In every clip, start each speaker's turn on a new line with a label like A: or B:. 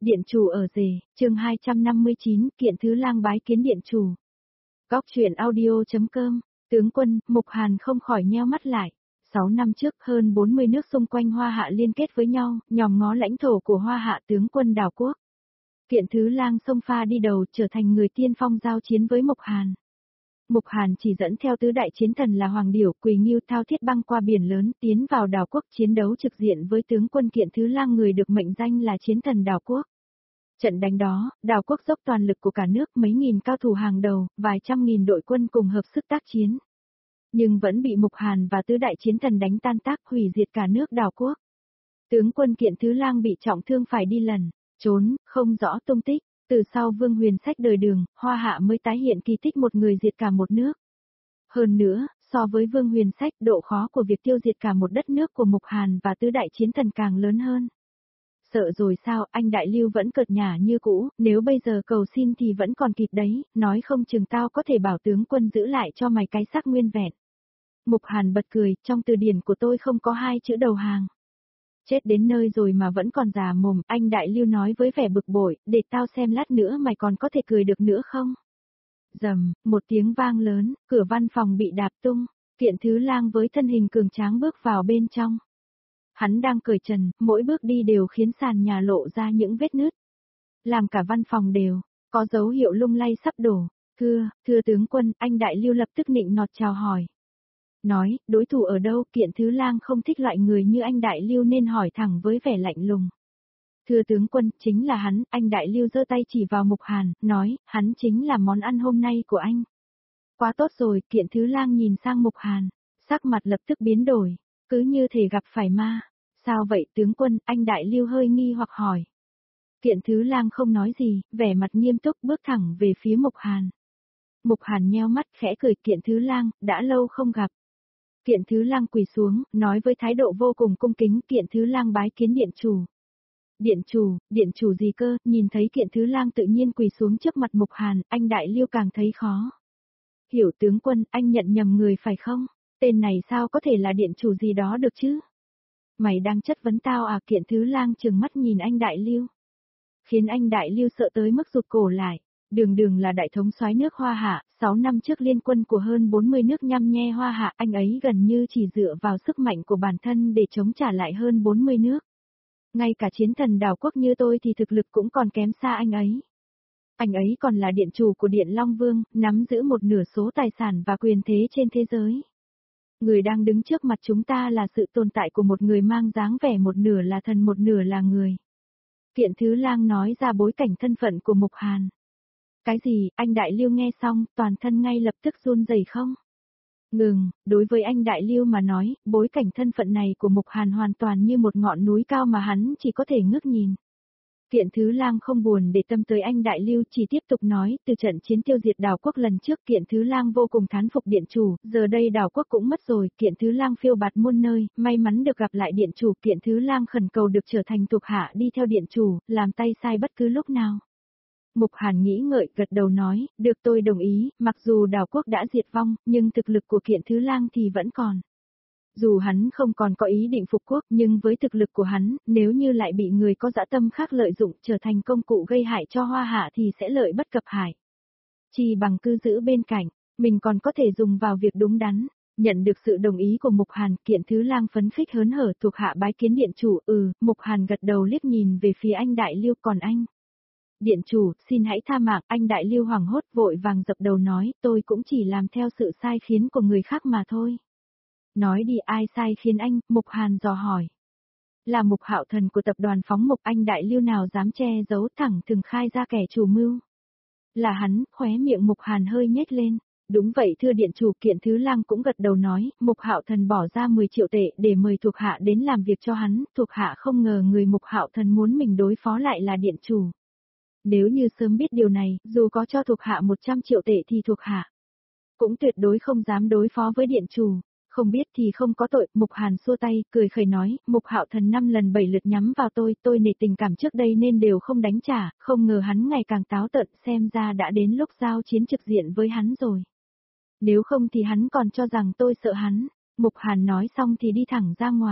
A: Điện chủ ở rể, chương 259, kiện thứ lang bái kiến điện chủ. Góc truyện audio.com, tướng quân, Mục Hàn không khỏi nheo mắt lại. 6 năm trước, hơn 40 nước xung quanh Hoa Hạ liên kết với nhau, nhòm ngó lãnh thổ của Hoa Hạ tướng quân đảo quốc. Kiện thứ lang xông pha đi đầu trở thành người tiên phong giao chiến với Mục Hàn. Mục Hàn chỉ dẫn theo tứ đại chiến thần là Hoàng Điểu, Quỳ Ngưu thao thiết băng qua biển lớn tiến vào đảo quốc chiến đấu trực diện với tướng quân Kiện thứ lang người được mệnh danh là chiến thần đảo quốc. Trận đánh đó, đảo quốc dốc toàn lực của cả nước mấy nghìn cao thủ hàng đầu, vài trăm nghìn đội quân cùng hợp sức tác chiến. Nhưng vẫn bị Mục Hàn và tứ đại chiến thần đánh tan tác hủy diệt cả nước đảo quốc. Tướng quân Kiện thứ lang bị trọng thương phải đi lẩn, trốn, không rõ tung tích. Từ sau Vương Huyền Sách đời Đường, Hoa Hạ mới tái hiện kỳ tích một người diệt cả một nước. Hơn nữa, so với Vương Huyền Sách, độ khó của việc tiêu diệt cả một đất nước của Mục Hàn và tứ đại chiến thần càng lớn hơn. Sợ rồi sao, anh Đại Lưu vẫn cợt nhả như cũ, nếu bây giờ cầu xin thì vẫn còn kịp đấy, nói không chừng tao có thể bảo tướng quân giữ lại cho mày cái xác nguyên vẹn. Mục Hàn bật cười, trong từ điển của tôi không có hai chữ đầu hàng. Chết đến nơi rồi mà vẫn còn già mồm, anh Đại Lưu nói với vẻ bực bội, để tao xem lát nữa mày còn có thể cười được nữa không? Rầm, một tiếng vang lớn, cửa văn phòng bị đạp tung, Kiện thứ lang với thân hình cường tráng bước vào bên trong. Hắn đang cởi trần, mỗi bước đi đều khiến sàn nhà lộ ra những vết nứt. Làm cả văn phòng đều, có dấu hiệu lung lay sắp đổ. Thưa tướng quân, anh Đại Lưu lập tức nịnh nọt chào hỏi. Nói, đối thủ ở đâu, Kiện thứ lang không thích loại người như anh Đại Lưu nên hỏi thẳng với vẻ lạnh lùng. Thưa tướng quân, chính là hắn, anh Đại Lưu giơ tay chỉ vào Mục Hàn, nói, hắn chính là món ăn hôm nay của anh. Quá tốt rồi, Kiện thứ lang nhìn sang Mục Hàn, sắc mặt lập tức biến đổi, cứ như thể gặp phải ma. Sao vậy tướng quân, anh Đại Lưu hơi nghi hoặc hỏi. Kiện thứ lang không nói gì, vẻ mặt nghiêm túc bước thẳng về phía Mục Hàn. Mục Hàn nheo mắt khẽ cười, Kiện thứ lang, đã lâu không gặp. Kiện thứ lang quỳ xuống, nói với thái độ vô cùng cung kính, Kiện thứ lang bái kiến điện chủ. Điện chủ gì cơ, nhìn thấy Kiện thứ lang tự nhiên quỳ xuống trước mặt Mục Hàn, anh Đại Lưu càng thấy khó. Hiểu tướng quân, anh nhận nhầm người phải không? Tên này sao có thể là điện chủ gì đó được chứ? Mày đang chất vấn tao à? Kiện thứ lang trừng mắt nhìn anh Đại Lưu. Khiến anh Đại Lưu sợ tới mức rụt cổ lại. Đường là đại thống soái nước Hoa Hạ, 6 năm trước liên quân của hơn 40 nước nhăm nhe Hoa Hạ, anh ấy gần như chỉ dựa vào sức mạnh của bản thân để chống trả lại hơn 40 nước. Ngay cả chiến thần đảo quốc như tôi thì thực lực cũng còn kém xa anh ấy. Anh ấy còn là điện chủ của Điện Long Vương, nắm giữ một nửa số tài sản và quyền thế trên thế giới. Người đang đứng trước mặt chúng ta là sự tồn tại của một người mang dáng vẻ một nửa là thần một nửa là người. Kiện thứ lang nói ra bối cảnh thân phận của Mục Hàn. Cái gì, anh Đại Lưu nghe xong, toàn thân ngay lập tức run rẩy không? Ngừng, đối với anh Đại Lưu mà nói, bối cảnh thân phận này của Mục Hàn hoàn toàn như một ngọn núi cao mà hắn chỉ có thể ngước nhìn. Kiện thứ lang không buồn để tâm tới anh Đại Lưu, chỉ tiếp tục nói, từ trận chiến tiêu diệt đảo quốc lần trước Kiện thứ lang vô cùng thán phục điện chủ, giờ đây đảo quốc cũng mất rồi, Kiện thứ lang phiêu bạt muôn nơi, may mắn được gặp lại điện chủ, Kiện thứ lang khẩn cầu được trở thành thuộc hạ đi theo điện chủ, làm tay sai bất cứ lúc nào. Mục Hàn nghĩ ngợi, gật đầu nói, được tôi đồng ý, mặc dù đảo quốc đã diệt vong, nhưng thực lực của Kiện thứ lang thì vẫn còn. Dù hắn không còn có ý định phục quốc, nhưng với thực lực của hắn, nếu như lại bị người có dã tâm khác lợi dụng trở thành công cụ gây hại cho Hoa Hạ thì sẽ lợi bất cập hại. Chỉ bằng cứ giữ bên cạnh, mình còn có thể dùng vào việc đúng đắn. Nhận được sự đồng ý của Mục Hàn, Kiện thứ lang phấn khích hớn hở thuộc hạ bái kiến điện chủ. Mục Hàn gật đầu liếc nhìn về phía anh Đại Lưu, còn anh. Điện chủ, xin hãy tha mạng, anh Đại Lưu hoảng hốt vội vàng dập đầu nói, tôi cũng chỉ làm theo sự sai khiến của người khác mà thôi. Nói đi, ai sai khiến anh? Mục Hàn dò hỏi. Là Mục Hạo Thần của tập đoàn Phóng Mục, anh Đại Lưu nào dám che giấu, thẳng thừng khai ra kẻ chủ mưu. Là hắn, khóe miệng Mục Hàn hơi nhếch lên. Đúng vậy thưa điện chủ, Kiện thứ lang cũng gật đầu nói, Mục Hạo Thần bỏ ra 10 triệu tệ để mời thuộc hạ đến làm việc cho hắn, thuộc hạ không ngờ người Mục Hạo Thần muốn mình đối phó lại là điện chủ. Nếu như sớm biết điều này, dù có cho thuộc hạ 100 triệu tệ thì thuộc hạ cũng tuyệt đối không dám đối phó với điện chủ. Không biết thì không có tội, Mục Hàn xua tay, cười khẩy nói, Mục Hạo Thần 5 lần 7 lượt nhắm vào tôi nể tình cảm trước đây nên đều không đánh trả, không ngờ hắn ngày càng táo tợn, xem ra đã đến lúc giao chiến trực diện với hắn rồi. Nếu không thì hắn còn cho rằng tôi sợ hắn. Mục Hàn nói xong thì đi thẳng ra ngoài.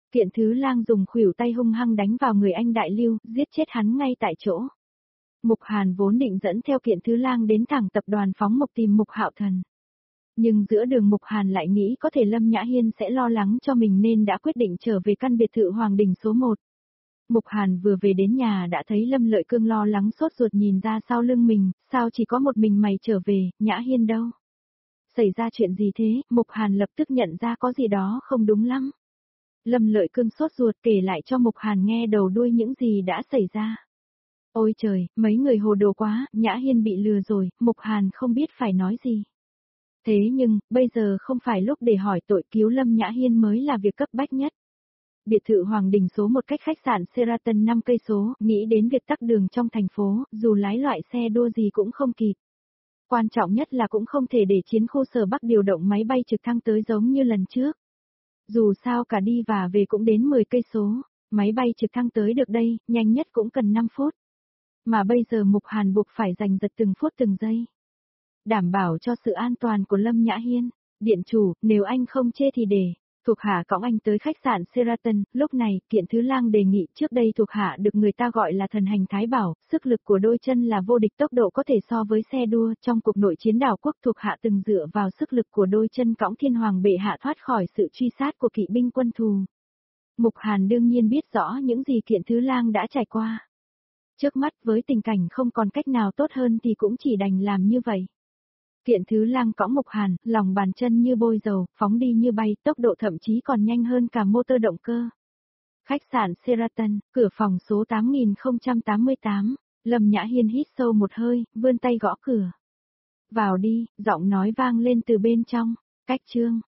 A: Kiện Thứ Lang dùng khuỷu tay hung hăng đánh vào người anh Đại Lưu, giết chết hắn ngay tại chỗ. Mục Hàn vốn định dẫn theo Kiện Thứ Lang đến thẳng tập đoàn Phóng Mộc tìm Mục Hạo Thần. Nhưng giữa đường Mục Hàn lại nghĩ có thể Lâm Nhã Hiên sẽ lo lắng cho mình nên đã quyết định trở về căn biệt thự Hoàng Đình số 1. Mục Hàn vừa về đến nhà đã thấy Lâm Lợi Cương lo lắng sốt ruột nhìn ra sau lưng mình, sao chỉ có một mình mày trở về, Nhã Hiên đâu? Xảy ra chuyện gì thế? Mục Hàn lập tức nhận ra có gì đó không đúng lắm. Lâm Lợi Cương sốt ruột kể lại cho Mục Hàn nghe đầu đuôi những gì đã xảy ra. Ôi trời, mấy người hồ đồ quá, Nhã Hiên bị lừa rồi, Mục Hàn không biết phải nói gì. Thế nhưng, bây giờ không phải lúc để hỏi tội, cứu Lâm Nhã Hiên mới là việc cấp bách nhất. Biệt thự Hoàng Đình số 1 cách khách sạn Sheraton 5 cây số, nghĩ đến việc tắc đường trong thành phố, dù lái loại xe đua gì cũng không kịp. Quan trọng nhất là cũng không thể để chiến khu Sở Bắc điều động máy bay trực thăng tới giống như lần trước. Dù sao cả đi và về cũng đến 10 cây số, máy bay trực thăng tới được đây, nhanh nhất cũng cần 5 phút. Mà bây giờ Mục Hàn buộc phải giành giật từng phút từng giây. Đảm bảo cho sự an toàn của Lâm Nhã Hiên. Điện chủ, nếu anh không chê thì để thuộc hạ cõng anh tới khách sạn Sheraton. Lúc này, Kiện Thứ Lang đề nghị, trước đây thuộc hạ được người ta gọi là thần hành Thái Bảo, sức lực của đôi chân là vô địch, tốc độ có thể so với xe đua. Trong cuộc nội chiến đảo quốc, thuộc hạ từng dựa vào sức lực của đôi chân cõng Thiên Hoàng bệ hạ thoát khỏi sự truy sát của kỵ binh quân thù. Mục Hàn đương nhiên biết rõ những gì Kiện Thứ Lang đã trải qua. Trước mắt với tình cảnh không còn cách nào tốt hơn thì cũng chỉ đành làm như vậy. Kiện Thứ Lang cõng Mục Hàn, lòng bàn chân như bôi dầu, phóng đi như bay, tốc độ thậm chí còn nhanh hơn cả motor động cơ. Khách sạn Sheraton, cửa phòng số 8088, Lâm Nhã Hiên hít sâu một hơi, vươn tay gõ cửa. Vào đi, giọng nói vang lên từ bên trong. Cách chương